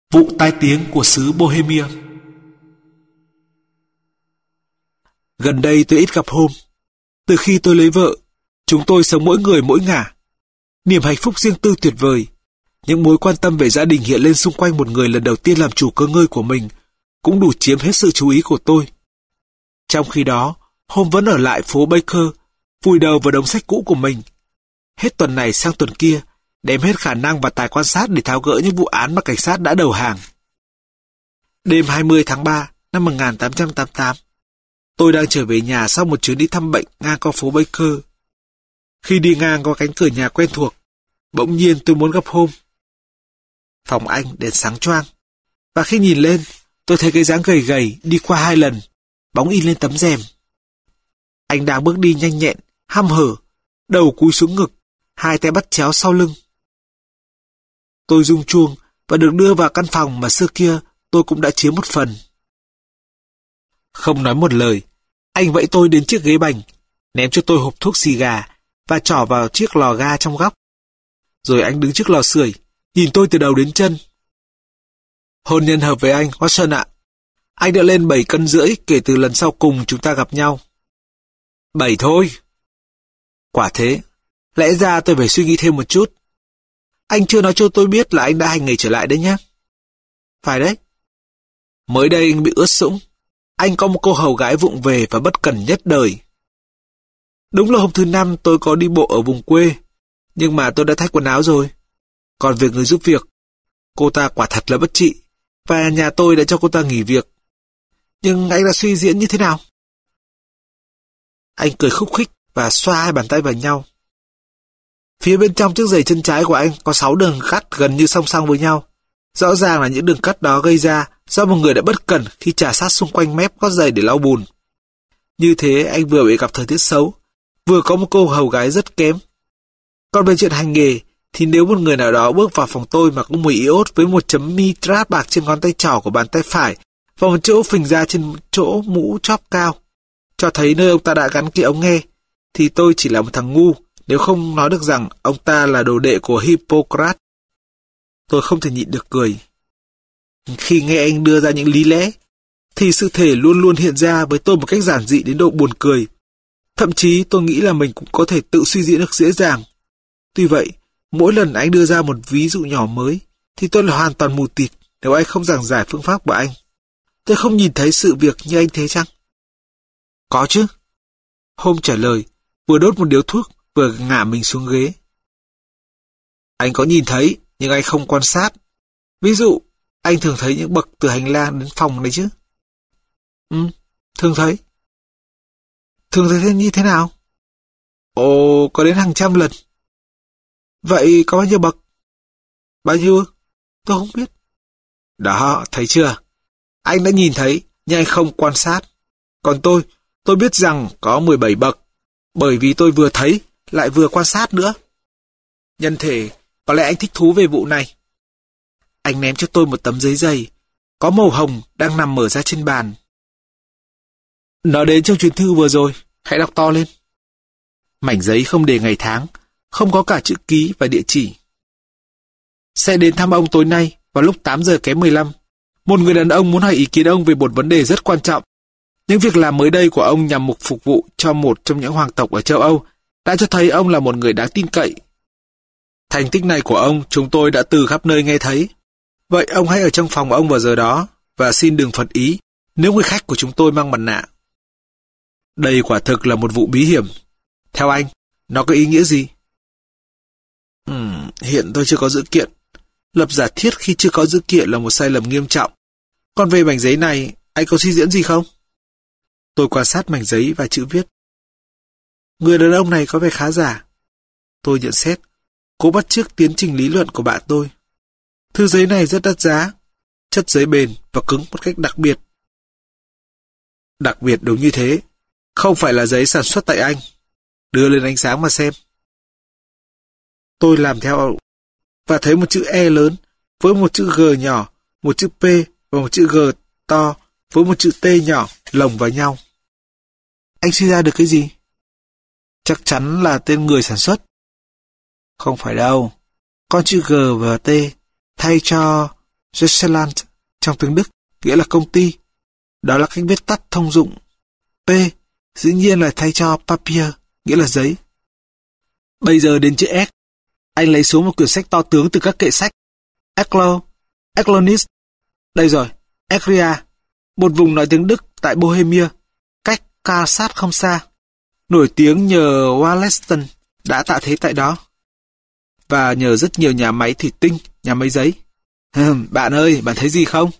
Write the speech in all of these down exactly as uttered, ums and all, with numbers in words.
Vụ tai tiếng của xứ Bohemia. Gần đây tôi ít gặp Hôm. Từ khi tôi lấy vợ, chúng tôi sống mỗi người mỗi ngả. Niềm hạnh phúc riêng tư tuyệt vời. Những mối quan tâm về gia đình hiện lên xung quanh một người lần đầu tiên làm chủ cơ ngơi của mình cũng đủ chiếm hết sự chú ý của tôi. Trong khi đó, Hôm vẫn ở lại phố Baker, vùi đầu vào đống sách cũ của mình. Hết tuần này sang tuần kia, đem hết khả năng và tài quan sát để tháo gỡ những vụ án mà cảnh sát đã đầu hàng. Đêm hai mươi tháng ba năm một nghìn tám trăm tám mươi tám, tôi đang trở về nhà sau một chuyến đi thăm bệnh ngang qua phố Baker. Khi đi ngang qua cánh cửa nhà quen thuộc, bỗng nhiên tôi muốn gặp Hôm. Phòng anh đèn sáng choang, và khi nhìn lên, tôi thấy cái dáng gầy gầy đi qua hai lần, bóng in lên tấm rèm. Anh đang bước đi nhanh nhẹn, hăm hở, đầu cúi xuống ngực, hai tay bắt chéo sau lưng. Tôi rung chuông và được đưa vào căn phòng mà xưa kia tôi cũng đã chiếm một phần. Không nói một lời, anh vẫy tôi đến chiếc ghế bành, ném cho tôi hộp thuốc xì gà và trỏ vào chiếc lò ga trong góc. Rồi anh đứng trước lò sưởi, nhìn tôi từ đầu đến chân. Hôn nhân hợp với anh, Watson ạ. Anh đã lên bảy cân rưỡi kể từ lần sau cùng chúng ta gặp nhau. Bảy thôi. Quả thế, lẽ ra tôi phải suy nghĩ thêm một chút. Anh chưa nói cho tôi biết là anh đã hành nghề trở lại đấy nhé. Phải đấy. Mới đây anh bị ướt sũng. Anh có một cô hầu gái vụng về và bất cẩn nhất đời. Đúng là hôm thứ năm tôi có đi bộ ở vùng quê, nhưng mà tôi đã thay quần áo rồi. Còn việc người giúp việc, cô ta quả thật là bất trị, và nhà tôi đã cho cô ta nghỉ việc. Nhưng anh đã suy diễn như thế nào? Anh cười khúc khích và xoa hai bàn tay vào nhau. Phía bên trong chiếc giày chân trái của anh có sáu đường cắt gần như song song với nhau. Rõ ràng là những đường cắt đó gây ra do một người đã bất cẩn khi chà sát xung quanh mép gót giày để lau bùn. Như thế anh vừa bị gặp thời tiết xấu, vừa có một cô hầu gái rất kém. Còn về chuyện hành nghề, thì nếu một người nào đó bước vào phòng tôi mà có mùi iốt với một chấm mi trát bạc trên ngón tay trỏ của bàn tay phải và một chỗ phình ra trên chỗ mũ chóp cao, cho thấy nơi ông ta đã gắn cái ống nghe, thì tôi chỉ là một thằng ngu nếu không nói được rằng ông ta là đồ đệ của Hippocrates. Tôi không thể nhịn được cười. Khi nghe anh đưa ra những lý lẽ, thì sự thể luôn luôn hiện ra với tôi một cách giản dị đến độ buồn cười. Thậm chí tôi nghĩ là mình cũng có thể tự suy diễn được dễ dàng. Tuy vậy, mỗi lần anh đưa ra một ví dụ nhỏ mới, thì tôi là hoàn toàn mù tịt nếu anh không giảng giải phương pháp của anh. Tôi không nhìn thấy sự việc như anh thế chăng? Có chứ. Hôm trả lời, vừa đốt một điếu thuốc, vừa ngả mình xuống ghế. Anh có nhìn thấy, nhưng anh không quan sát. Ví dụ, anh thường thấy những bậc từ hành lang đến phòng đấy chứ? Ừ, thường thấy. Thường thấy thế như thế nào? Ồ, có đến hàng trăm lần. Vậy có bao nhiêu bậc? Bao nhiêu? Tôi không biết. Đó, thấy chưa? Anh đã nhìn thấy, nhưng anh không quan sát. Còn tôi, tôi biết rằng có mười bảy bậc, bởi vì tôi vừa thấy, lại vừa quan sát nữa. Nhân thể, có lẽ anh thích thú về vụ này. Anh ném cho tôi một tấm giấy dày, có màu hồng đang nằm mở ra trên bàn. Nó đến trong chuyến thư vừa rồi, hãy đọc to lên. Mảnh giấy không đề ngày tháng, không có cả chữ ký và địa chỉ. Sẽ đến thăm ông tối nay vào lúc tám giờ kém mười lăm. Một người đàn ông muốn hỏi ý kiến ông về một vấn đề rất quan trọng. Những việc làm mới đây của ông nhằm mục phục vụ cho một trong những hoàng tộc ở châu Âu đã cho thấy ông là một người đáng tin cậy. Thành tích này của ông chúng tôi đã từ khắp nơi nghe thấy. Vậy ông hãy ở trong phòng ông vào giờ đó và xin đừng phật ý nếu người khách của chúng tôi mang mặt nạ. Đây quả thực là một vụ bí hiểm. Theo anh, nó có ý nghĩa gì? Uhm, hiện tôi chưa có dữ kiện. Lập giả thiết khi chưa có dữ kiện là một sai lầm nghiêm trọng. Còn về mảnh giấy này, anh có suy diễn gì không? Tôi quan sát mảnh giấy và chữ viết. Người đàn ông này có vẻ khá giả. Tôi nhận xét, cố bắt chước tiến trình lý luận của bạn tôi. Thư giấy này rất đắt giá, chất giấy bền và cứng một cách đặc biệt. Đặc biệt đúng như thế, không phải là giấy sản xuất tại Anh. Đưa lên ánh sáng mà xem. Tôi làm theo và thấy một chữ E lớn với một chữ G nhỏ, một chữ P và một chữ G to với một chữ T nhỏ lồng vào nhau. Anh suy ra được cái gì? Chắc chắn là tên người sản xuất. Không phải đâu. Con chữ G và T thay cho Gesellschaft trong tiếng Đức, nghĩa là công ty. Đó là cách viết tắt thông dụng. P dĩ nhiên là thay cho Papier, nghĩa là giấy. Bây giờ đến chữ S. Anh lấy xuống một quyển sách to tướng từ các kệ sách. Eklo, Eklonis. Đây rồi, Ekria, một vùng nói tiếng Đức tại Bohemia, cách Karlsruhe không xa. Nổi tiếng nhờ Wallenstein đã tạo thế tại đó. Và nhờ rất nhiều nhà máy thủy tinh, nhà máy giấy. Bạn ơi, bạn thấy gì không?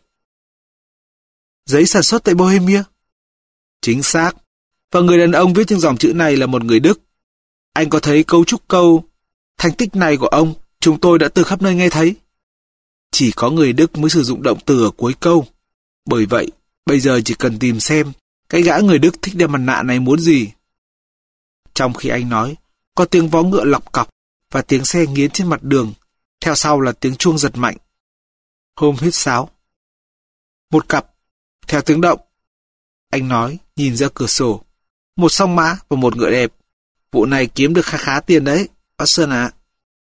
Giấy sản xuất tại Bohemia. Chính xác. Và người đàn ông viết những dòng chữ này là một người Đức. Anh có thấy cấu trúc câu thành tích này của ông, chúng tôi đã từ khắp nơi nghe thấy. Chỉ có người Đức mới sử dụng động từ ở cuối câu. Bởi vậy, bây giờ chỉ cần tìm xem cái gã người Đức thích đeo mặt nạ này muốn gì. Trong khi anh nói, có tiếng vó ngựa lọc cọc và tiếng xe nghiến trên mặt đường, theo sau là tiếng chuông giật mạnh. Holmes huýt sáo. Một cặp, theo tiếng động. Anh nói, nhìn ra cửa sổ. Một song mã và một ngựa đẹp. Vụ này kiếm được khá khá tiền đấy, Watson ạ.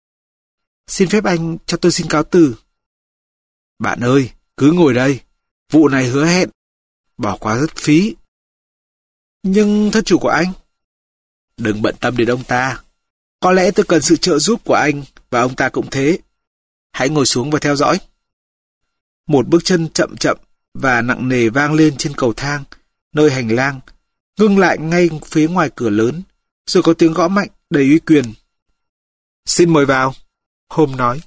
Xin phép anh cho tôi xin cáo từ. Bạn ơi, cứ ngồi đây. Vụ này hứa hẹn. Bỏ qua rất phí. Nhưng thất chủ của anh? Đừng bận tâm đến ông ta. Có lẽ tôi cần sự trợ giúp của anh, và ông ta cũng thế. Hãy ngồi xuống và theo dõi. Một bước chân chậm chậm và nặng nề vang lên trên cầu thang, nơi hành lang, ngưng lại ngay phía ngoài cửa lớn, rồi có tiếng gõ mạnh đầy uy quyền. Xin mời vào, Holmes nói.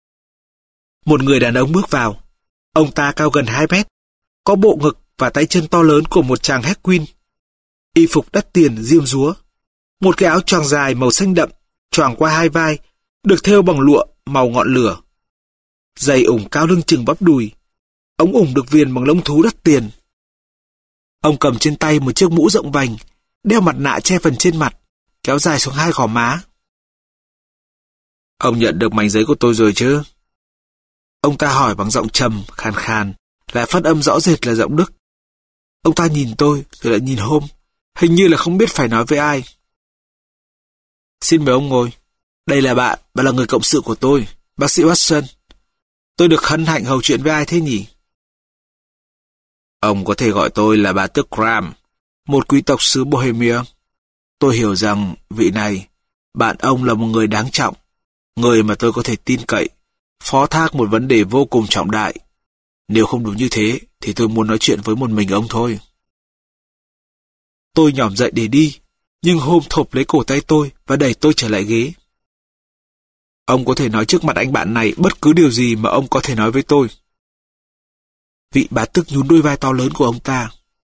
Một người đàn ông bước vào. Ông ta cao gần hai mét, có bộ ngực và tay chân to lớn của một chàng Hesquin. Y phục đắt tiền diêm dúa. Một cái áo choàng dài màu xanh đậm, choàng qua hai vai, được thêu bằng lụa màu ngọn lửa. Giày ủng cao lưng chừng bắp đùi. Ống ủng được viền bằng lông thú đắt tiền. Ông cầm trên tay một chiếc mũ rộng vành, đeo mặt nạ che phần trên mặt, kéo dài xuống hai gò má. Ông nhận được mảnh giấy của tôi rồi chứ? Ông ta hỏi bằng giọng trầm, khàn khàn, lại phát âm rõ rệt là giọng Đức. Ông ta nhìn tôi, rồi lại nhìn Holmes, hình như là không biết phải nói với ai. Xin mời ông ngồi. Đây là bạn, bạn là người cộng sự của tôi, bác sĩ Watson. Tôi được hân hạnh hầu chuyện với ai thế nhỉ? Ông có thể gọi tôi là bà tước Graham, một quý tộc xứ Bohemia. Tôi hiểu rằng vị này, bạn ông là một người đáng trọng, người mà tôi có thể tin cậy, phó thác một vấn đề vô cùng trọng đại. Nếu không đúng như thế, thì tôi muốn nói chuyện với một mình ông thôi. Tôi nhỏm dậy để đi, nhưng Holmes thộp lấy cổ tay tôi và đẩy tôi trở lại ghế. Ông có thể nói trước mặt anh bạn này bất cứ điều gì mà ông có thể nói với tôi. Vị bá tước nhún đôi vai to lớn của ông ta.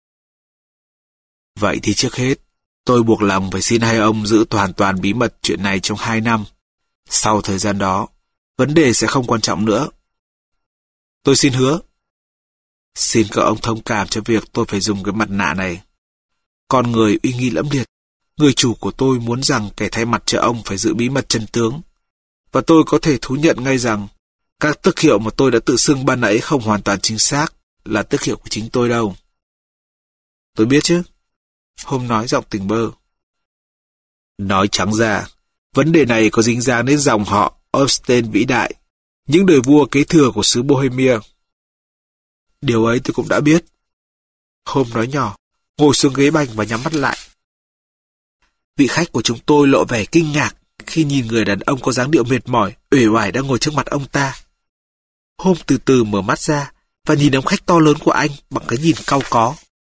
Vậy thì trước hết, tôi buộc lòng phải xin hai ông giữ hoàn toàn bí mật chuyện này trong hai năm. Sau thời gian đó, vấn đề sẽ không quan trọng nữa. Tôi xin hứa. Xin các ông thông cảm cho việc tôi phải dùng cái mặt nạ này. Con người uy nghi lẫm liệt, người chủ của tôi muốn rằng kẻ thay mặt cho ông phải giữ bí mật chân tướng. Và tôi có thể thú nhận ngay rằng các tước hiệu mà tôi đã tự xưng ban nãy không hoàn toàn chính xác là tước hiệu của chính tôi đâu. Tôi biết chứ. Holmes nói giọng tỉnh bơ. Nói trắng ra, vấn đề này có dính dáng đến dòng họ Holstein vĩ đại, những đời vua kế thừa của xứ Bohemia. Điều ấy tôi cũng đã biết. Holmes nói nhỏ, ngồi xuống ghế bành và nhắm mắt lại. Vị khách của chúng tôi lộ vẻ kinh ngạc khi nhìn người đàn ông có dáng điệu mệt mỏi, uể oải đang ngồi trước mặt ông ta. Holmes từ từ mở mắt ra và nhìn ông khách to lớn của anh bằng cái nhìn cau có.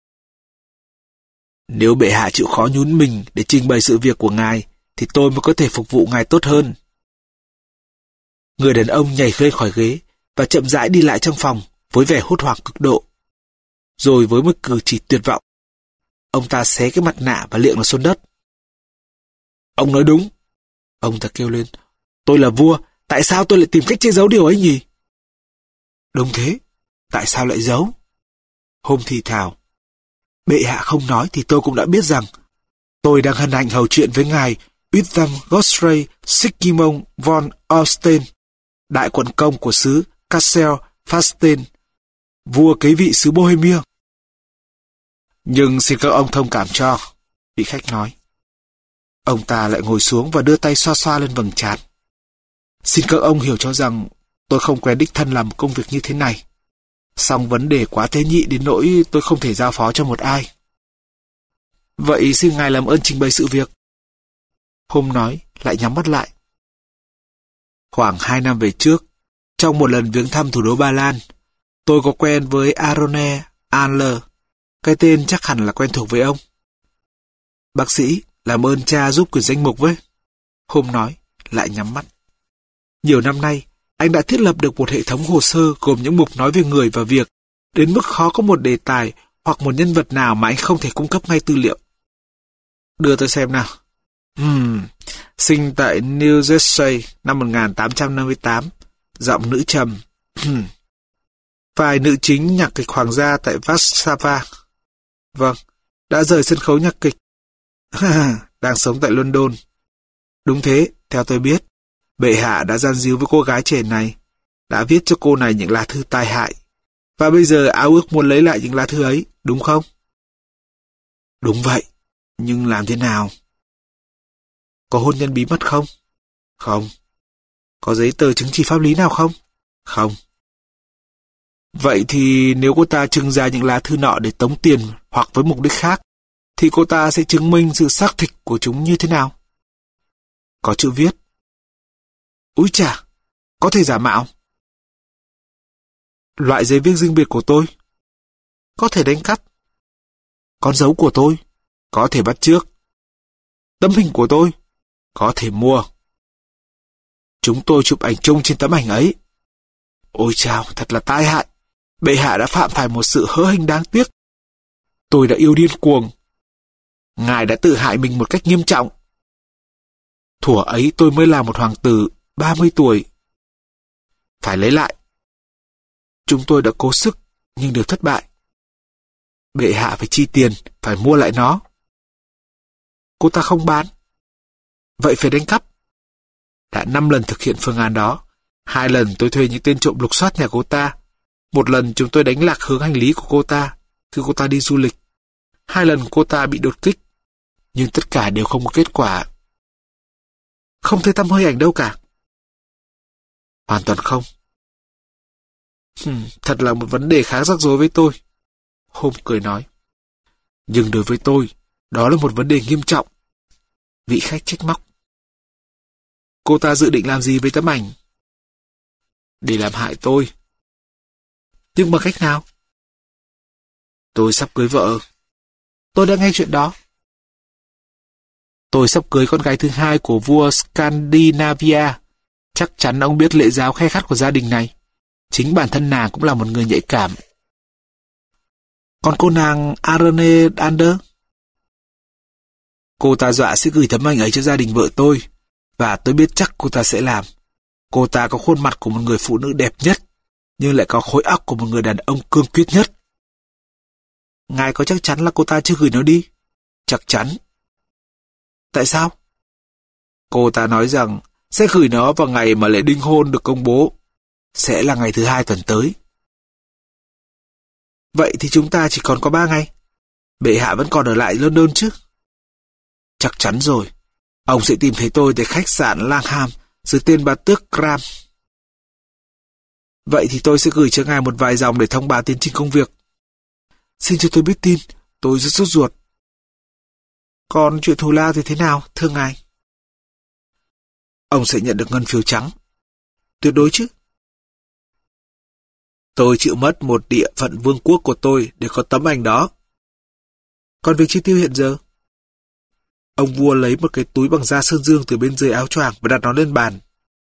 Nếu bệ hạ chịu khó nhún mình để trình bày sự việc của ngài, thì tôi mới có thể phục vụ ngài tốt hơn. Người đàn ông nhảy lên khỏi ghế và chậm rãi đi lại trong phòng với vẻ hốt hoảng cực độ. Rồi với một cử chỉ tuyệt vọng, ông ta xé cái mặt nạ và liệng nó xuống đất. Ông nói đúng. Ông ta kêu lên. Tôi là vua, tại sao tôi lại tìm cách che giấu điều ấy nhỉ? Đúng thế, tại sao lại giấu? Holmes thì thào. Bệ hạ không nói thì tôi cũng đã biết rằng tôi đang hân hạnh hầu chuyện với ngài Wilhelm Gottfried Sigmund von Holstein, đại quận công của xứ Kassel-Falstein, vua kế vị xứ Bohemia. Nhưng xin các ông thông cảm cho, vị khách nói. Ông ta lại ngồi xuống và đưa tay xoa xoa lên vầng trán. Xin các ông hiểu cho rằng Tôi không quen đích thân làm công việc như thế này. Song vấn đề quá tế nhị đến nỗi tôi không thể giao phó cho một ai. Vậy xin ngài làm ơn trình bày sự việc. Holmes nói, lại nhắm mắt lại. Khoảng hai năm về trước, trong một lần viếng thăm thủ đô Ba Lan, tôi có quen với Arone Adler. Cái tên chắc hẳn là quen thuộc với ông. Bác sĩ, làm ơn cha giúp quyển danh mục với. Holmes nói, lại nhắm mắt. Nhiều năm nay, anh đã thiết lập được một hệ thống hồ sơ gồm những mục nói về người và việc, đến mức khó có một đề tài hoặc một nhân vật nào mà anh không thể cung cấp ngay tư liệu. Đưa tôi xem nào. Hmm, sinh tại New Jersey năm một nghìn tám trăm năm mươi tám, giọng nữ trầm. Hmm. Vai nữ chính nhạc kịch hoàng gia tại Warsaw. Vâng, đã rời sân khấu nhạc kịch. Đang sống tại London. Đúng thế, theo tôi biết, bệ hạ đã gian díu với cô gái trẻ này, đã viết cho cô này những lá thư tai hại, và bây giờ ao ước muốn lấy lại những lá thư ấy, đúng không? Đúng vậy, nhưng làm thế nào? Có hôn nhân bí mật không? Không. Có giấy tờ chứng chỉ pháp lý nào không? Không. Vậy thì nếu cô ta trưng ra những lá thư nọ để tống tiền hoặc với mục đích khác, thì cô ta sẽ chứng minh sự xác thực của chúng như thế nào? Có chữ viết. Úi chà, có thể giả mạo. Loại giấy viết riêng biệt của tôi. Có thể đánh cắp. Con dấu của tôi. Có thể bắt chước. Tấm hình của tôi. Có thể mua. Chúng tôi chụp ảnh chung trên tấm ảnh ấy. Ôi chao, thật là tai hại. Bệ hạ đã phạm phải một sự hớ hênh đáng tiếc. Tôi đã yêu điên cuồng. Ngài đã tự hại mình một cách nghiêm trọng. Thuở ấy tôi mới là một hoàng tử ba mươi tuổi. Phải lấy lại. Chúng tôi đã cố sức, nhưng đều thất bại. Bệ hạ phải chi tiền, phải mua lại nó. Cô ta không bán. Vậy phải đánh cắp. Đã năm lần thực hiện phương án đó. Hai lần tôi thuê những tên trộm lục soát nhà cô ta. Một lần chúng tôi đánh lạc hướng hành lý của cô ta khi cô ta đi du lịch. Hai lần cô ta bị đột kích. Nhưng tất cả đều không có kết quả. Không thấy tăm hơi ảnh đâu cả. Hoàn toàn không. Hmm, thật là một vấn đề khá rắc rối với tôi. Holmes cười nói. Nhưng đối với tôi, đó là một vấn đề nghiêm trọng. Vị khách trách móc. Cô ta dự định làm gì với tấm ảnh? Để làm hại tôi. Nhưng bằng cách nào? Tôi sắp cưới vợ. Tôi đã nghe chuyện đó. Tôi sắp cưới con gái thứ hai của vua Scandinavia. Chắc chắn ông biết lễ giáo khe khắt của gia đình này. Chính bản thân nàng cũng là một người nhạy cảm. Còn cô nàng Arone Adler? Cô ta dọa sẽ gửi tấm ảnh ấy cho gia đình vợ tôi. Và tôi biết chắc cô ta sẽ làm. Cô ta có khuôn mặt của một người phụ nữ đẹp nhất, nhưng lại có khối óc của một người đàn ông cương quyết nhất. Ngài có chắc chắn là cô ta chưa gửi nó đi? Chắc chắn. Tại sao? Cô ta nói rằng sẽ gửi nó vào ngày mà lễ đính hôn được công bố. Sẽ là ngày thứ hai tuần tới. Vậy thì chúng ta chỉ còn có ba ngày. Bệ hạ vẫn còn ở lại London chứ? Chắc chắn rồi. Ông sẽ tìm thấy tôi tại khách sạn Langham dưới tên bà tước Graham. Vậy thì tôi sẽ gửi cho ngài một vài dòng để thông báo tiến trình công việc. Xin cho tôi biết tin, tôi rất sốt ruột. Còn chuyện thù lao thì thế nào, thưa ngài? Ông sẽ nhận được ngân phiếu trắng. Tuyệt đối chứ. Tôi chịu mất một địa phận vương quốc của tôi để có tấm ảnh đó. Còn việc chi tiêu hiện giờ? Ông vua lấy một cái túi bằng da sơn dương từ bên dưới áo choàng và đặt nó lên bàn.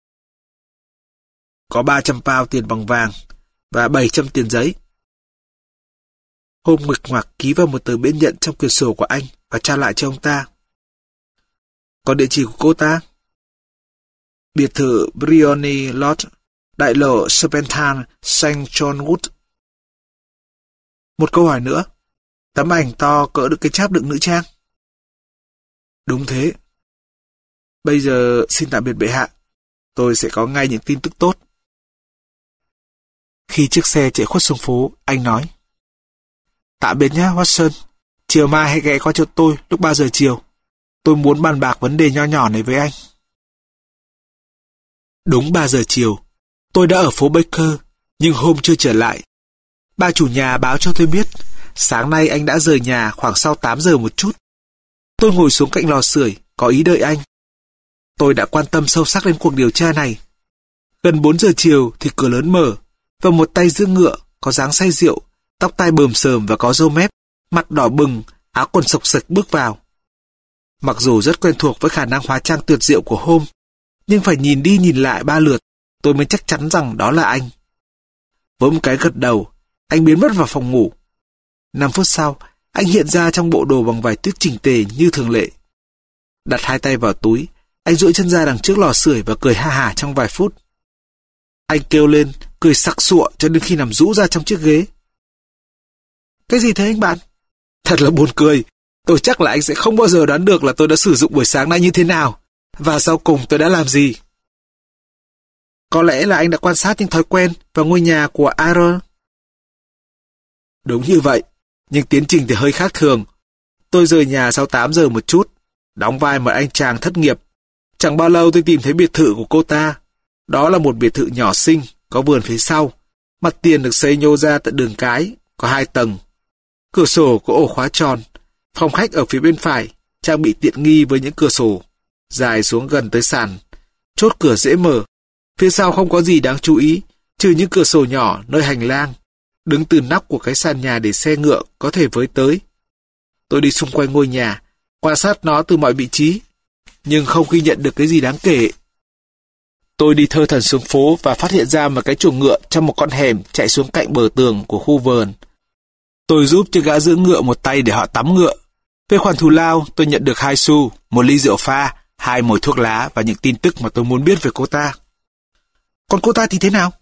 Có ba trăm pound tiền bằng vàng và bảy trăm tiền giấy. Holmes nguệch ngoạc ký vào một tờ biên nhận trong quyển sổ của anh và trao lại cho ông ta. Còn địa chỉ của cô ta? Biệt thự Briony Lodge, đại lộ Serpentine, Saint John Wood. Một câu hỏi nữa. Tấm ảnh to cỡ được cái cháp đựng nữ trang? Đúng thế. Bây giờ xin tạm biệt bệ hạ. Tôi sẽ có ngay những tin tức tốt. Khi chiếc xe chạy khuất xuống phố, anh nói. Tạm biệt nhé, Watson. Chiều mai hãy ghé qua chỗ tôi lúc ba giờ chiều. Tôi muốn bàn bạc vấn đề nho nhỏ này với anh. Đúng ba giờ chiều, Tôi đã ở phố Baker, nhưng hôm chưa trở lại. Bà chủ nhà báo cho tôi biết, sáng nay anh đã rời nhà khoảng sau tám giờ một chút. Tôi ngồi xuống cạnh lò sưởi, có ý đợi anh. Tôi đã quan tâm sâu sắc đến cuộc điều tra này. Gần bốn giờ chiều thì cửa lớn mở, và một tay giữ ngựa, có dáng say rượu, tóc tai bờm sờm và có râu mép, mặt đỏ bừng, áo quần xộc xệch bước vào. Mặc dù rất quen thuộc với khả năng hóa trang tuyệt diệu của Holmes, nhưng phải nhìn đi nhìn lại ba lượt, tôi mới chắc chắn rằng đó là anh. Với một cái gật đầu, anh biến mất vào phòng ngủ. Năm phút sau, anh hiện ra trong bộ đồ bằng vải tuyết chỉnh tề như thường lệ. Đặt hai tay vào túi, anh duỗi chân ra đằng trước lò sưởi và cười ha hả trong vài phút. Anh kêu lên, cười sặc sụa cho đến khi nằm rũ ra trong chiếc ghế. Cái gì thế anh bạn? Thật là buồn cười. Tôi chắc là anh sẽ không bao giờ đoán được là tôi đã sử dụng buổi sáng nay như thế nào, và sau cùng tôi đã làm gì. Có lẽ là anh đã quan sát những thói quen và ngôi nhà của Aaron. Đúng như vậy, nhưng tiến trình thì hơi khác thường. Tôi rời nhà sau tám giờ một chút, đóng vai một anh chàng thất nghiệp. Chẳng bao lâu tôi tìm thấy biệt thự của cô ta. Đó là một biệt thự nhỏ xinh, có vườn phía sau. Mặt tiền được xây nhô ra tận đường cái, có hai tầng. Cửa sổ có ổ khóa tròn. Phòng khách ở phía bên phải, trang bị tiện nghi với những cửa sổ, dài xuống gần tới sàn. Chốt cửa dễ mở. Phía sau không có gì đáng chú ý, trừ những cửa sổ nhỏ nơi hành lang. Đứng từ nóc của cái sàn nhà để xe ngựa có thể với tới. Tôi đi xung quanh ngôi nhà, quan sát nó từ mọi vị trí, nhưng không ghi nhận được cái gì đáng kể. Tôi đi thơ thẩn xuống phố và phát hiện ra một cái chuồng ngựa trong một con hẻm chạy xuống cạnh bờ tường của khu vườn. Tôi giúp cho gã giữ ngựa một tay để họ tắm ngựa. Về khoản thù lao, tôi nhận được hai xu, một ly rượu pha, hai mồi thuốc lá và những tin tức mà tôi muốn biết về cô ta. Còn cô ta thì thế nào?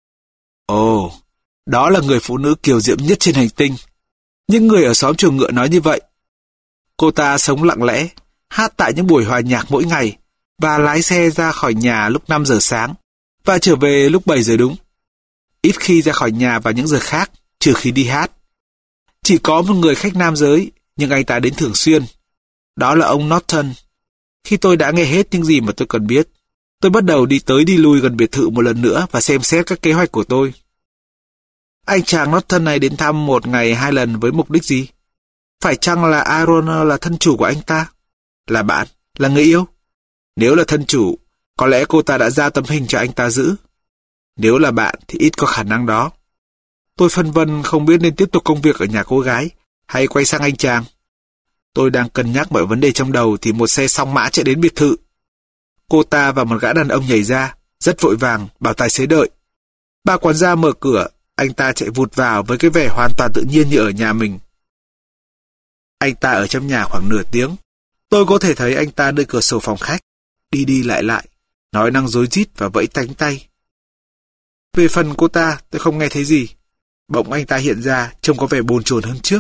Ồ, đó là người phụ nữ kiều diễm nhất trên hành tinh. Những người ở xóm chuồng ngựa nói như vậy. Cô ta sống lặng lẽ, hát tại những buổi hòa nhạc mỗi ngày, và lái xe ra khỏi nhà lúc năm giờ sáng, và trở về lúc bảy giờ đúng. Ít khi ra khỏi nhà vào những giờ khác, trừ khi đi hát. Chỉ có một người khách nam giới, nhưng anh ta đến thường xuyên. Đó là ông Norton. Khi tôi đã nghe hết những gì mà tôi cần biết, tôi bắt đầu đi tới đi lui gần biệt thự một lần nữa và xem xét các kế hoạch của tôi. Anh chàng Norton này đến thăm một ngày hai lần với mục đích gì? Phải chăng là Aaron là thân chủ của anh ta? Là bạn? Là người yêu? Nếu là thân chủ, có lẽ cô ta đã giao tấm hình cho anh ta giữ. Nếu là bạn thì ít có khả năng đó. Tôi phân vân không biết nên tiếp tục công việc ở nhà cô gái hay quay sang anh chàng. Tôi đang cân nhắc mọi vấn đề trong đầu thì một xe song mã chạy đến biệt thự. Cô ta và một gã đàn ông nhảy ra, rất vội vàng, bảo tài xế đợi. Bà quản gia mở cửa, anh ta chạy vụt vào với cái vẻ hoàn toàn tự nhiên như ở nhà mình. Anh ta ở trong nhà khoảng nửa tiếng. Tôi có thể thấy anh ta nơi cửa sổ phòng khách, đi đi lại lại, nói năng rối rít và vẫy cánh tay. Về phần cô ta, tôi không nghe thấy gì. Bỗng anh ta hiện ra, trông có vẻ bồn chồn hơn trước.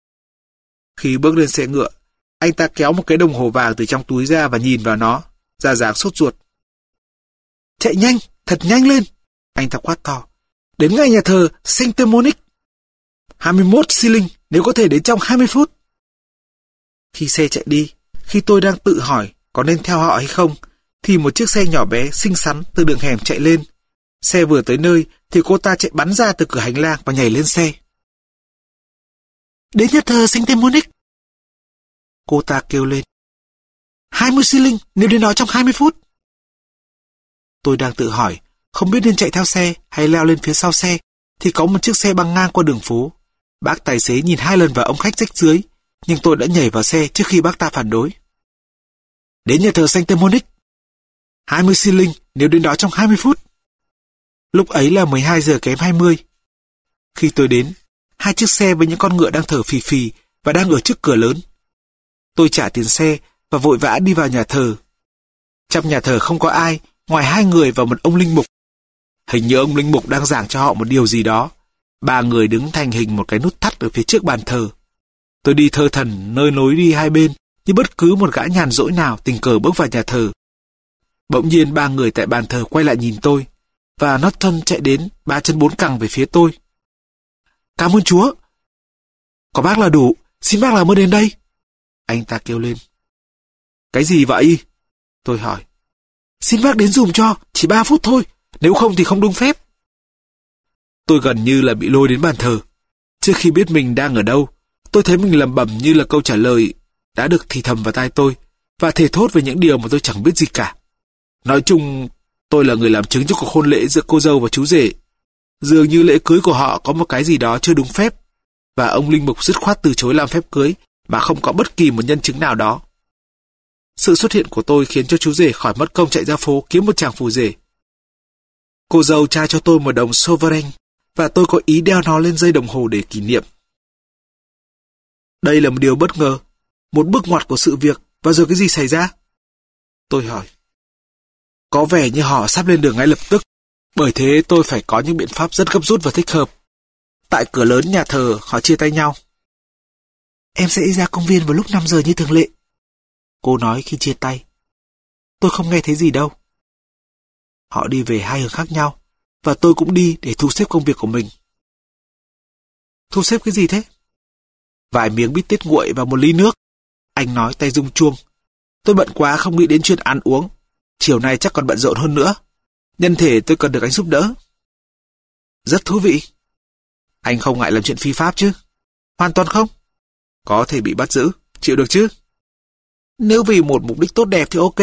Khi bước lên xe ngựa, anh ta kéo một cái đồng hồ vàng từ trong túi ra và nhìn vào nó, ra dáng sốt ruột. Chạy nhanh, thật nhanh lên! Anh ta quát to. Đến ngay nhà thờ Saint Monique. hai mươi mốt xi linh, nếu có thể đến trong hai mươi phút. Khi xe chạy đi, khi tôi đang tự hỏi có nên theo họ hay không, thì một chiếc xe nhỏ bé xinh xắn từ đường hẻm chạy lên. Xe vừa tới nơi thì cô ta chạy bắn ra từ cửa hành lang và nhảy lên xe. Đến nhà thờ Saint Monique. Cô ta kêu lên. hai mươi xi linh nếu đến đó trong hai mươi phút. Tôi đang tự hỏi, không biết nên chạy theo xe hay leo lên phía sau xe, thì có một chiếc xe băng ngang qua đường phố. Bác tài xế nhìn hai lần vào ông khách rách dưới, nhưng tôi đã nhảy vào xe trước khi bác ta phản đối. Đến nhà thờ Saint Monique. hai mươi xi linh nếu đến đó trong hai mươi phút. Lúc ấy là mười hai giờ kém hai mươi. Khi tôi đến, hai chiếc xe với những con ngựa đang thở phì phì và đang ở trước cửa lớn. Tôi trả tiền xe và vội vã đi vào nhà thờ. Trong nhà thờ không có ai ngoài hai người và một ông linh mục. Hình như ông linh mục đang giảng cho họ một điều gì đó. Ba người đứng thành hình một cái nút thắt ở phía trước bàn thờ. Tôi đi thơ thẩn nơi nối đi hai bên, như bất cứ một gã nhàn rỗi nào tình cờ bước vào nhà thờ. Bỗng nhiên ba người tại bàn thờ quay lại nhìn tôi, và Norton chạy đến ba chân bốn cẳng về phía tôi. Cảm ơn Chúa! Có bác là đủ, xin bác làm ơn đến đây! Anh ta kêu lên. Cái gì vậy? Tôi hỏi. Xin bác đến dùm cho, chỉ ba phút thôi, Nếu không thì không đúng phép. Tôi gần như là bị lôi đến bàn thờ. Trước khi biết mình đang ở đâu, tôi thấy mình lẩm bẩm như là câu trả lời đã được thì thầm vào tai tôi và thề thốt về những điều mà tôi chẳng biết gì cả. Nói chung, tôi là người làm chứng cho cuộc hôn lễ giữa cô dâu và chú rể. Dường như lễ cưới của họ có một cái gì đó chưa đúng phép, và ông linh mục dứt khoát từ chối làm phép cưới mà không có bất kỳ một nhân chứng nào đó. Sự xuất hiện của tôi khiến cho chú rể khỏi mất công chạy ra phố kiếm một chàng phù rể. Cô dâu trao cho tôi một đồng sovereign và tôi có ý đeo nó lên dây đồng hồ để kỷ niệm. Đây là một điều bất ngờ, một bước ngoặt của sự việc, và rồi cái gì xảy ra? Tôi hỏi. Có vẻ như họ sắp lên đường ngay lập tức, bởi thế tôi phải có những biện pháp rất gấp rút và thích hợp. Tại cửa lớn nhà thờ, họ chia tay nhau. Em sẽ ra công viên vào lúc năm giờ như thường lệ, cô nói khi chia tay. Tôi không nghe thấy gì đâu. Họ đi về hai hướng khác nhau, và tôi cũng đi để thu xếp công việc của mình. Thu xếp cái gì thế? Vài miếng bít tết nguội và một ly nước, anh nói tay rung chuông. Tôi bận quá không nghĩ đến chuyện ăn uống. Chiều nay chắc còn bận rộn hơn nữa. Nhân thể tôi cần được anh giúp đỡ. Rất thú vị. Anh không ngại làm chuyện phi pháp chứ? Hoàn toàn không. Có thể bị bắt giữ, chịu được chứ? Nếu vì một mục đích tốt đẹp thì ok.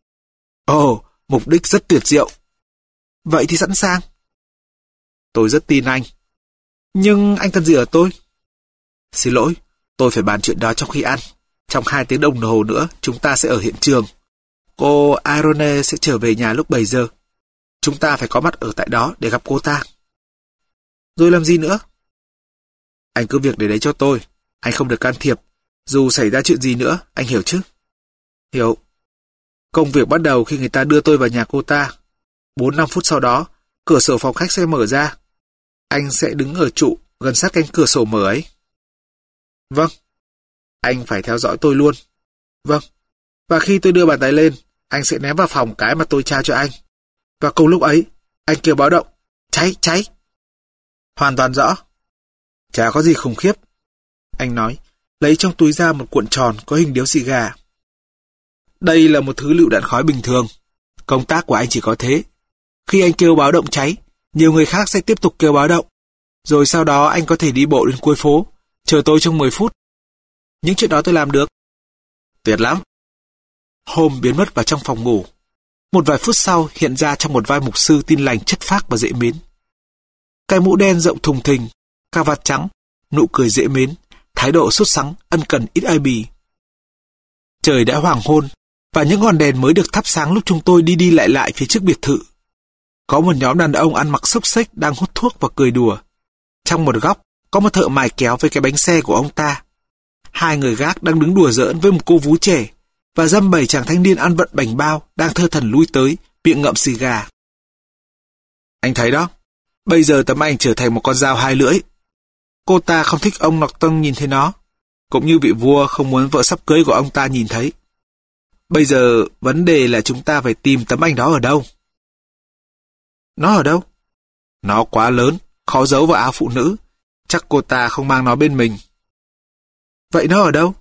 Ồ, mục đích rất tuyệt diệu. Vậy thì sẵn sàng. Tôi rất tin anh. Nhưng anh cần gì ở tôi? Xin lỗi, tôi phải bàn chuyện đó trong khi ăn. Trong hai tiếng đồng hồ nữa, chúng ta sẽ ở hiện trường. Cô Irone sẽ trở về nhà lúc bảy giờ. Chúng ta phải có mặt ở tại đó để gặp cô ta. Rồi làm gì nữa? Anh cứ việc để đấy cho tôi. Anh không được can thiệp. Dù xảy ra chuyện gì nữa, anh hiểu chứ? Hiểu. Công việc bắt đầu khi người ta đưa tôi vào nhà cô ta. Bốn năm phút sau đó, cửa sổ phòng khách sẽ mở ra. Anh sẽ đứng ở trụ gần sát cánh cửa sổ mở ấy. Vâng. Anh phải theo dõi tôi luôn. Vâng. Và khi tôi đưa bàn tay lên, anh sẽ ném vào phòng cái mà tôi trao cho anh. Và cùng lúc ấy, anh kêu báo động. Cháy, cháy. Hoàn toàn rõ. Chả có gì khủng khiếp. Anh nói, lấy trong túi ra một cuộn tròn có hình điếu xì gà. Đây là một thứ lựu đạn khói bình thường. Công tác của anh chỉ có thế. Khi anh kêu báo động cháy, nhiều người khác sẽ tiếp tục kêu báo động. Rồi sau đó anh có thể đi bộ đến cuối phố, chờ tôi trong mười phút. Những chuyện đó tôi làm được. Tuyệt lắm. Holmes biến mất vào trong phòng ngủ. Một vài phút sau hiện ra trong một vai mục sư tin lành chất phác và dễ mến. Cái mũ đen rộng thùng thình, cà vạt trắng, nụ cười dễ mến, thái độ sốt sắng, ân cần ít ai bì. Trời đã hoàng hôn, và những ngọn đèn mới được thắp sáng lúc chúng tôi đi đi lại lại phía trước biệt thự. Có một nhóm đàn ông ăn mặc xốc xếch đang hút thuốc và cười đùa. Trong một góc, có một thợ mài kéo với cái bánh xe của ông ta. Hai người gác đang đứng đùa giỡn với một cô vú trẻ, và dăm bảy chàng thanh niên ăn vận bánh bao đang thơ thẩn lui tới, miệng ngậm xì gà. Anh thấy đó, bây giờ tấm ảnh trở thành một con dao hai lưỡi. Cô ta không thích ông Norton nhìn thấy nó, cũng như vị vua không muốn vợ sắp cưới của ông ta nhìn thấy. Bây giờ vấn đề là chúng ta phải tìm tấm ảnh đó ở đâu. Nó ở đâu? Nó quá lớn, khó giấu vào áo phụ nữ. Chắc cô ta không mang nó bên mình. Vậy nó ở đâu?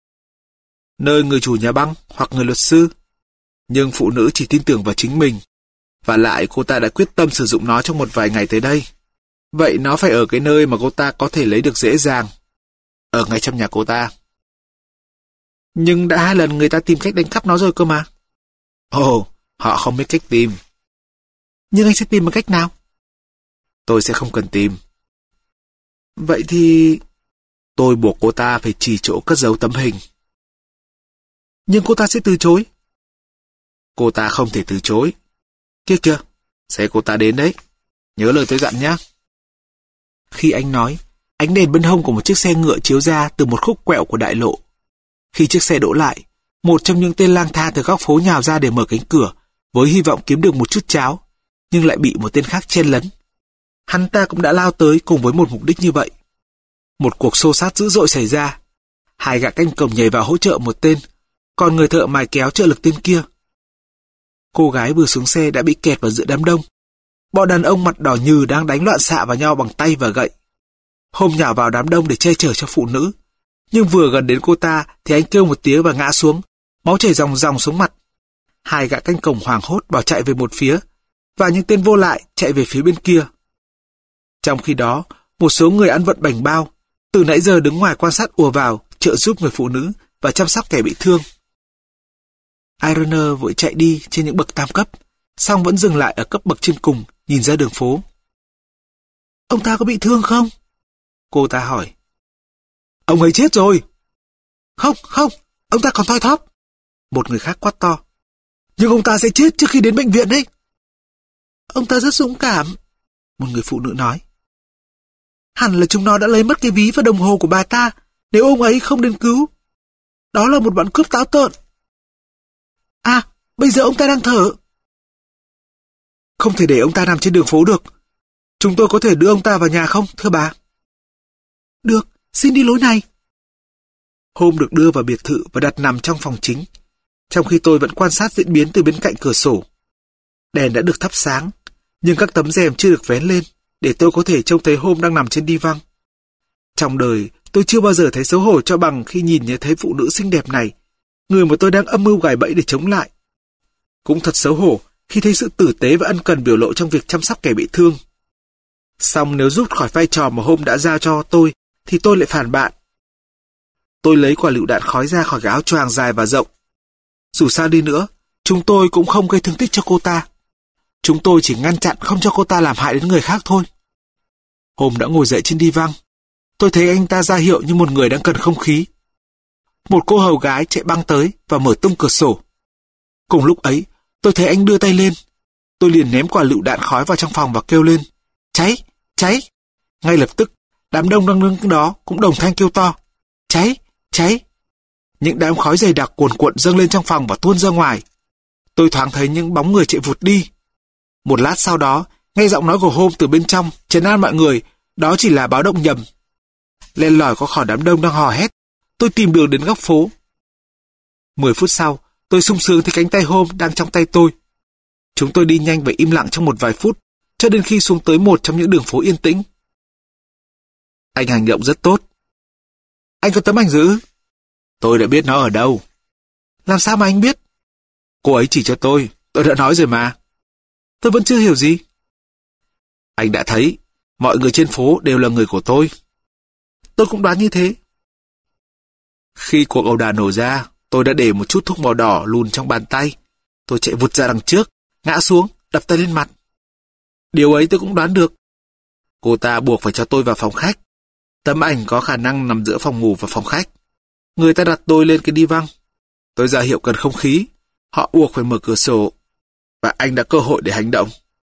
Nơi người chủ nhà băng hoặc người luật sư. Nhưng phụ nữ chỉ tin tưởng vào chính mình. Và lại cô ta đã quyết tâm sử dụng nó trong một vài ngày tới đây. Vậy nó phải ở cái nơi mà cô ta có thể lấy được dễ dàng. Ở ngay trong nhà cô ta. Nhưng đã hai lần người ta tìm cách đánh cắp nó rồi cơ mà. Ồ, họ không biết cách tìm. Nhưng anh sẽ tìm bằng cách nào? Tôi sẽ không cần tìm. Vậy thì... Tôi buộc cô ta phải chỉ chỗ cất giấu tấm hình. Nhưng cô ta sẽ từ chối. Cô ta không thể từ chối. Kia kìa, xe cô ta đến đấy. Nhớ lời tôi dặn nhé. Khi anh nói, ánh đèn bên hông của một chiếc xe ngựa chiếu ra từ một khúc quẹo của đại lộ. Khi chiếc xe đỗ lại, một trong những tên lang thang từ góc phố nhào ra để mở cánh cửa, với hy vọng kiếm được một chút cháo, nhưng lại bị một tên khác chen lấn. Hắn ta cũng đã lao tới cùng với một mục đích như vậy. Một cuộc xô xát dữ dội xảy ra. Hai gã canh cổng nhảy vào hỗ trợ một tên, còn người thợ mài kéo trợ lực tên kia. Cô gái vừa xuống xe đã bị kẹt vào giữa đám đông. Bọn đàn ông mặt đỏ nhừ đang đánh loạn xạ vào nhau bằng tay và gậy. Holmes nhào vào đám đông để che chở cho phụ nữ. Nhưng vừa gần đến cô ta thì anh kêu một tiếng và ngã xuống, máu chảy ròng ròng xuống mặt. Hai gã canh cổng hoảng hốt bỏ chạy về một phía, và những tên vô lại chạy về phía bên kia. Trong khi đó, một số người ăn vận bảnh bao, từ nãy giờ đứng ngoài quan sát ùa vào, trợ giúp người phụ nữ và chăm sóc kẻ bị thương. Irene vội chạy đi trên những bậc tam cấp, song vẫn dừng lại ở cấp bậc trên cùng, nhìn ra đường phố. Ông ta có bị thương không? Cô ta hỏi. Ông ấy chết rồi. Không, không, ông ta còn thoi thóp. Một người khác quát to. Nhưng ông ta sẽ chết trước khi đến bệnh viện đấy. Ông ta rất dũng cảm, một người phụ nữ nói. Hẳn là chúng nó đã lấy mất cái ví và đồng hồ của bà ta nếu ông ấy không đến cứu. Đó là một bọn cướp táo tợn. À, bây giờ ông ta đang thở. Không thể để ông ta nằm trên đường phố được. Chúng tôi có thể đưa ông ta vào nhà không, thưa bà? Được, xin đi lối này. Hôm được đưa vào biệt thự và đặt nằm trong phòng chính, trong khi tôi vẫn quan sát diễn biến từ bên cạnh cửa sổ. Đèn đã được thắp sáng, nhưng các tấm rèm chưa được vén lên để tôi có thể trông thấy Hôm đang nằm trên đi văng. Trong đời, tôi chưa bao giờ thấy xấu hổ cho bằng khi nhìn thấy phụ nữ xinh đẹp này, người mà tôi đang âm mưu gài bẫy để chống lại. Cũng thật xấu hổ khi thấy sự tử tế và ân cần biểu lộ trong việc chăm sóc kẻ bị thương. Song nếu rút khỏi vai trò mà Hôm đã giao cho tôi, thì tôi lại phản bạn. Tôi lấy quả lựu đạn khói ra khỏi cái áo choàng dài và rộng. Dù sao đi nữa, chúng tôi cũng không gây thương tích cho cô ta. Chúng tôi chỉ ngăn chặn không cho cô ta làm hại đến người khác thôi. Hôm đã ngồi dậy trên đi văng. Tôi thấy anh ta ra hiệu như một người đang cần không khí. Một cô hầu gái chạy băng tới và mở tung cửa sổ. Cùng lúc ấy, tôi thấy anh đưa tay lên. Tôi liền ném quả lựu đạn khói vào trong phòng và kêu lên. Cháy! Cháy! Ngay lập tức, đám đông đang đứng đó cũng đồng thanh kêu to. Cháy! Cháy! Những đám khói dày đặc cuồn cuộn dâng lên trong phòng và tuôn ra ngoài. Tôi thoáng thấy những bóng người chạy vụt đi. Một lát sau đó, nghe giọng nói của Hôm từ bên trong, trấn an mọi người, đó chỉ là báo động nhầm. Len lỏi qua khỏi đám đông đang hò hét, tôi tìm đường đến góc phố. Mười phút sau, tôi sung sướng thấy cánh tay Hôm đang trong tay tôi. Chúng tôi đi nhanh và im lặng trong một vài phút, cho đến khi xuống tới một trong những đường phố yên tĩnh. Anh hành động rất tốt. Anh có tấm ảnh giữ? Tôi đã biết nó ở đâu. Làm sao mà anh biết? Cô ấy chỉ cho tôi, tôi đã nói rồi mà. Tôi vẫn chưa hiểu gì. Anh đã thấy, mọi người trên phố đều là người của tôi. Tôi cũng đoán như thế. Khi cuộc ẩu đả nổ ra, tôi đã để một chút thuốc màu đỏ lùn trong bàn tay. Tôi chạy vụt ra đằng trước, ngã xuống, đập tay lên mặt. Điều ấy tôi cũng đoán được. Cô ta buộc phải cho tôi vào phòng khách. Tấm ảnh có khả năng nằm giữa phòng ngủ và phòng khách. Người ta đặt tôi lên cái đi văng. Tôi ra hiệu cần không khí. Họ buộc phải mở cửa sổ. Và anh đã cơ hội để hành động.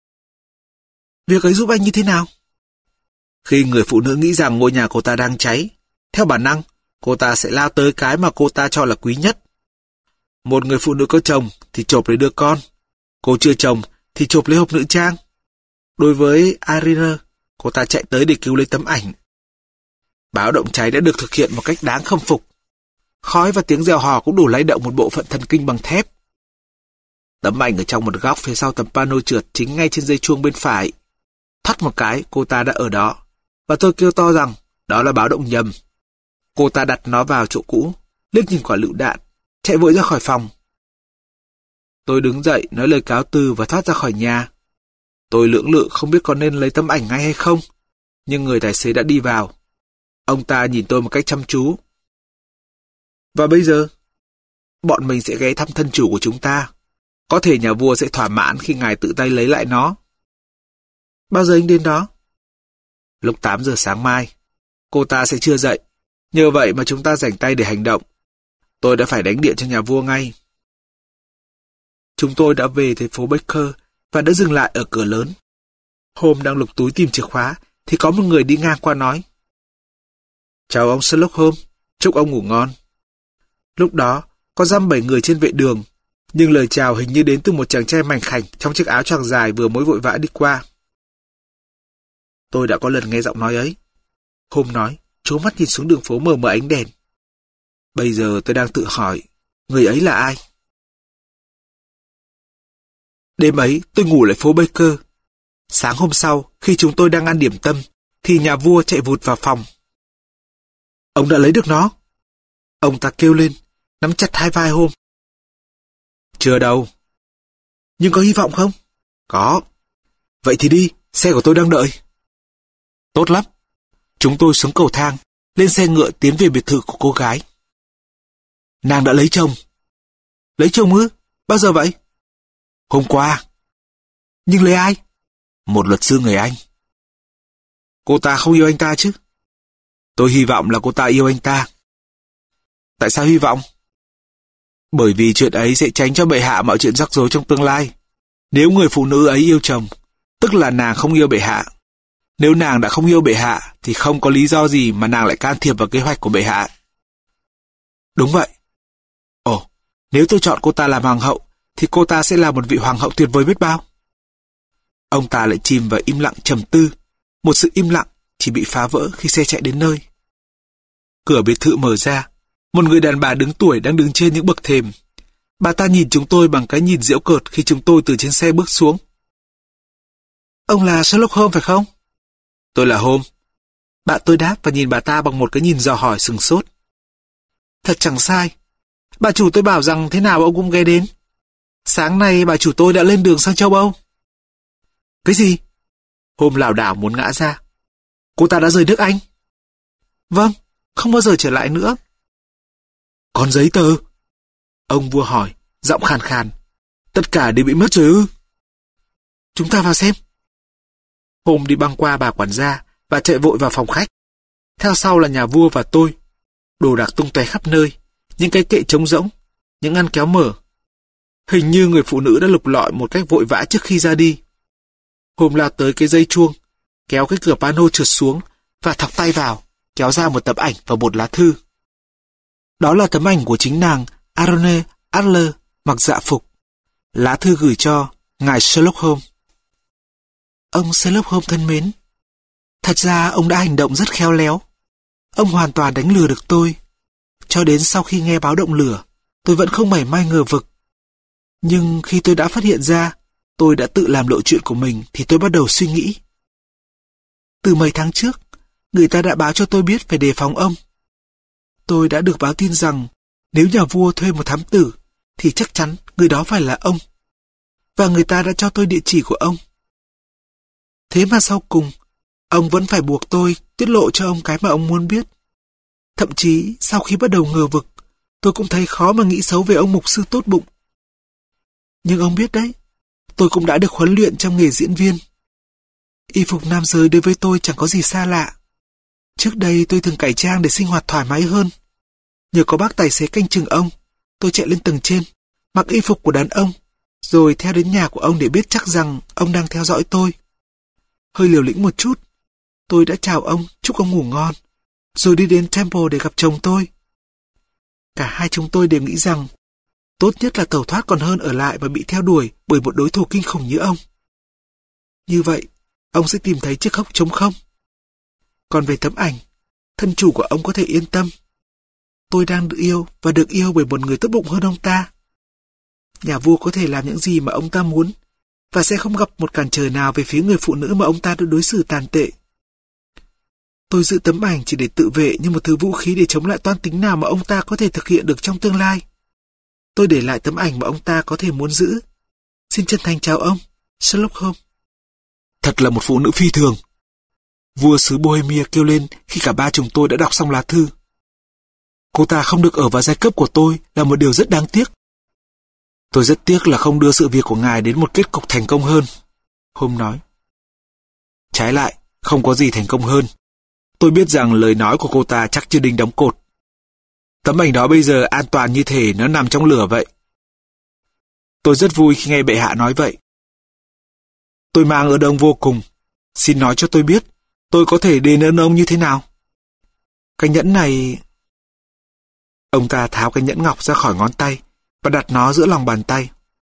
Việc ấy giúp anh như thế nào? Khi người phụ nữ nghĩ rằng ngôi nhà cô ta đang cháy, theo bản năng, cô ta sẽ lao tới cái mà cô ta cho là quý nhất. Một người phụ nữ có chồng thì chộp lấy đứa con. Cô chưa chồng thì chộp lấy hộp nữ trang. Đối với Irene, cô ta chạy tới để cứu lấy tấm ảnh. Báo động cháy đã được thực hiện một cách đáng khâm phục. Khói và tiếng reo hò cũng đủ lay động một bộ phận thần kinh bằng thép. Tấm ảnh ở trong một góc phía sau tấm pano trượt chính ngay trên dây chuông bên phải. Thoắt một cái, cô ta đã ở đó. Và tôi kêu to rằng đó là báo động nhầm. Cô ta đặt nó vào chỗ cũ, liếc nhìn quả lựu đạn, chạy vội ra khỏi phòng. Tôi đứng dậy nói lời cáo từ và thoát ra khỏi nhà. Tôi lưỡng lự không biết có nên lấy tấm ảnh ngay hay không, nhưng người tài xế đã đi vào. Ông ta nhìn tôi một cách chăm chú. Và bây giờ, bọn mình sẽ ghé thăm thân chủ của chúng ta. Có thể nhà vua sẽ thỏa mãn khi ngài tự tay lấy lại nó. Bao giờ anh đến đó? Lúc tám giờ sáng mai. Cô ta sẽ chưa dậy. Nhờ vậy mà chúng ta rảnh tay để hành động. Tôi đã phải đánh điện cho nhà vua ngay. Chúng tôi đã về thành phố Baker và đã dừng lại ở cửa lớn. Hôm đang lục túi tìm chìa khóa thì có một người đi ngang qua nói. Chào ông Sherlock Holmes, chúc ông ngủ ngon. Lúc đó, có dăm bảy người trên vệ đường, nhưng lời chào hình như đến từ một chàng trai mảnh khảnh trong chiếc áo choàng dài vừa mới vội vã đi qua. Tôi đã có lần nghe giọng nói ấy. Holmes nói, trố mắt nhìn xuống đường phố mờ mờ ánh đèn. Bây giờ tôi đang tự hỏi, người ấy là ai? Đêm ấy, tôi ngủ lại phố Baker. Sáng hôm sau, khi chúng tôi đang ăn điểm tâm, thì nhà vua chạy vụt vào phòng. Ông đã lấy được nó. Ông ta kêu lên, nắm chặt hai vai Holmes. Chưa đâu. Nhưng có hy vọng không? Có. Vậy thì đi, xe của tôi đang đợi. Tốt lắm. Chúng tôi xuống cầu thang, lên xe ngựa tiến về biệt thự của cô gái. Nàng đã lấy chồng. Lấy chồng ư? Bao giờ vậy? Hôm qua. Nhưng lấy ai? Một luật sư người Anh. Cô ta không yêu anh ta chứ? Tôi hy vọng là cô ta yêu anh ta. Tại sao hy vọng? Bởi vì chuyện ấy sẽ tránh cho bệ hạ mọi chuyện rắc rối trong tương lai. Nếu người phụ nữ ấy yêu chồng, tức là nàng không yêu bệ hạ. Nếu nàng đã không yêu bệ hạ, thì không có lý do gì mà nàng lại can thiệp vào kế hoạch của bệ hạ. Đúng vậy. Ồ, nếu tôi chọn cô ta làm hoàng hậu, thì cô ta sẽ là một vị hoàng hậu tuyệt vời biết bao. Ông ta lại chìm vào im lặng trầm tư. Một sự im lặng chỉ bị phá vỡ khi xe chạy đến nơi. Cửa biệt thự mở ra. Một người đàn bà đứng tuổi đang đứng trên những bậc thềm. Bà ta nhìn chúng tôi bằng cái nhìn giễu cợt khi chúng tôi từ trên xe bước xuống. Ông là Sherlock Holmes phải không? Tôi là Holmes. Bạn tôi đáp và nhìn bà ta bằng một cái nhìn dò hỏi sừng sốt. Thật chẳng sai. Bà chủ tôi bảo rằng thế nào ông cũng ghé đến. Sáng nay bà chủ tôi đã lên đường sang châu Âu. Cái gì? Holmes lảo đảo muốn ngã ra. Cô ta đã rời nước Anh. Vâng, không bao giờ trở lại nữa. Còn giấy tờ? Ông vua hỏi, giọng khàn khàn. Tất cả đều bị mất rồi ư? Chúng ta vào xem. Holmes đi băng qua bà quản gia và chạy vội vào phòng khách. Theo sau là nhà vua và tôi. Đồ đạc tung tóe khắp nơi, những cái kệ trống rỗng, những ngăn kéo mở. Hình như người phụ nữ đã lục lọi một cách vội vã trước khi ra đi. Holmes lao tới cái dây chuông, kéo cái cửa pano trượt xuống và thọc tay vào, kéo ra một tấm ảnh và một lá thư. Đó là tấm ảnh của chính nàng Arone Adler mặc dạ phục. Lá thư gửi cho ngài Sherlock Holmes. Ông Sherlock Holmes thân mến, thật ra ông đã hành động rất khéo léo. Ông hoàn toàn đánh lừa được tôi. Cho đến sau khi nghe báo động lửa, tôi vẫn không mảy may ngờ vực. Nhưng khi tôi đã phát hiện ra tôi đã tự làm lộ chuyện của mình thì tôi bắt đầu suy nghĩ. Từ mấy tháng trước, người ta đã báo cho tôi biết phải đề phòng ông. Tôi đã được báo tin rằng nếu nhà vua thuê một thám tử thì chắc chắn người đó phải là ông. Và người ta đã cho tôi địa chỉ của ông. Thế mà sau cùng, ông vẫn phải buộc tôi tiết lộ cho ông cái mà ông muốn biết. Thậm chí sau khi bắt đầu ngờ vực, tôi cũng thấy khó mà nghĩ xấu về ông mục sư tốt bụng. Nhưng ông biết đấy, tôi cũng đã được huấn luyện trong nghề diễn viên. Y phục nam giới đối với tôi chẳng có gì xa lạ. Trước đây tôi thường cải trang để sinh hoạt thoải mái hơn. Nhờ có bác tài xế canh chừng ông, tôi chạy lên tầng trên, mặc y phục của đàn ông, rồi theo đến nhà của ông để biết chắc rằng ông đang theo dõi tôi. Hơi liều lĩnh một chút, tôi đã chào ông, chúc ông ngủ ngon, rồi đi đến Temple để gặp chồng tôi. Cả hai chúng tôi đều nghĩ rằng tốt nhất là tẩu thoát còn hơn ở lại và bị theo đuổi bởi một đối thủ kinh khủng như ông. Như vậy, ông sẽ tìm thấy chiếc hốc trống không. Còn về tấm ảnh, thân chủ của ông có thể yên tâm. Tôi đang được yêu và được yêu bởi một người tốt bụng hơn ông ta. Nhà vua có thể làm những gì mà ông ta muốn và sẽ không gặp một cản trở nào về phía người phụ nữ mà ông ta được đối xử tàn tệ. Tôi giữ tấm ảnh chỉ để tự vệ như một thứ vũ khí để chống lại toan tính nào mà ông ta có thể thực hiện được trong tương lai. Tôi để lại tấm ảnh mà ông ta có thể muốn giữ. Xin chân thành chào ông, Sherlock Holmes. Thật là một phụ nữ phi thường. Vua xứ Bohemia kêu lên khi cả ba chúng tôi đã đọc xong lá thư. Cô ta không được ở vào giai cấp của tôi là một điều rất đáng tiếc. Tôi rất tiếc là không đưa sự việc của ngài đến một kết cục thành công hơn, Holmes nói. Trái lại, không có gì thành công hơn. Tôi biết rằng lời nói của cô ta chắc chưa đinh đóng cột. Tấm ảnh đó bây giờ an toàn như thể nó nằm trong lửa vậy. Tôi rất vui khi nghe bệ hạ nói vậy. Tôi mang ơn ông vô cùng. Xin nói cho tôi biết, tôi có thể đền ơn ông như thế nào? Cái nhẫn này... Ông ta tháo cái nhẫn ngọc ra khỏi ngón tay và đặt nó giữa lòng bàn tay.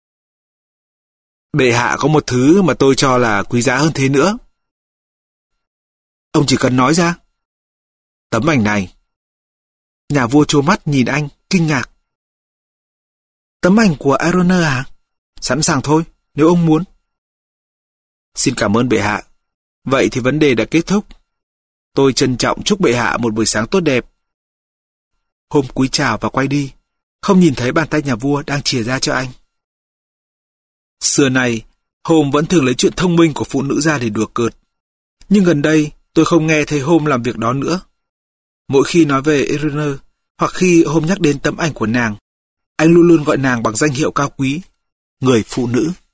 Bệ hạ có một thứ mà tôi cho là quý giá hơn thế nữa. Ông chỉ cần nói ra. Tấm ảnh này. Nhà vua trố mắt nhìn anh, kinh ngạc. Tấm ảnh của Arone à? Sẵn sàng thôi, nếu ông muốn. Xin cảm ơn bệ hạ. Vậy thì vấn đề đã kết thúc. Tôi trân trọng chúc bệ hạ một buổi sáng tốt đẹp. Holmes cúi chào và quay đi, không nhìn thấy bàn tay nhà vua đang chìa ra cho anh. Xưa nay, Holmes vẫn thường lấy chuyện thông minh của phụ nữ ra để đùa cợt. Nhưng gần đây, tôi không nghe thấy Holmes làm việc đó nữa. Mỗi khi nói về Eleanor, hoặc khi Holmes nhắc đến tấm ảnh của nàng, anh luôn luôn gọi nàng bằng danh hiệu cao quý, người phụ nữ.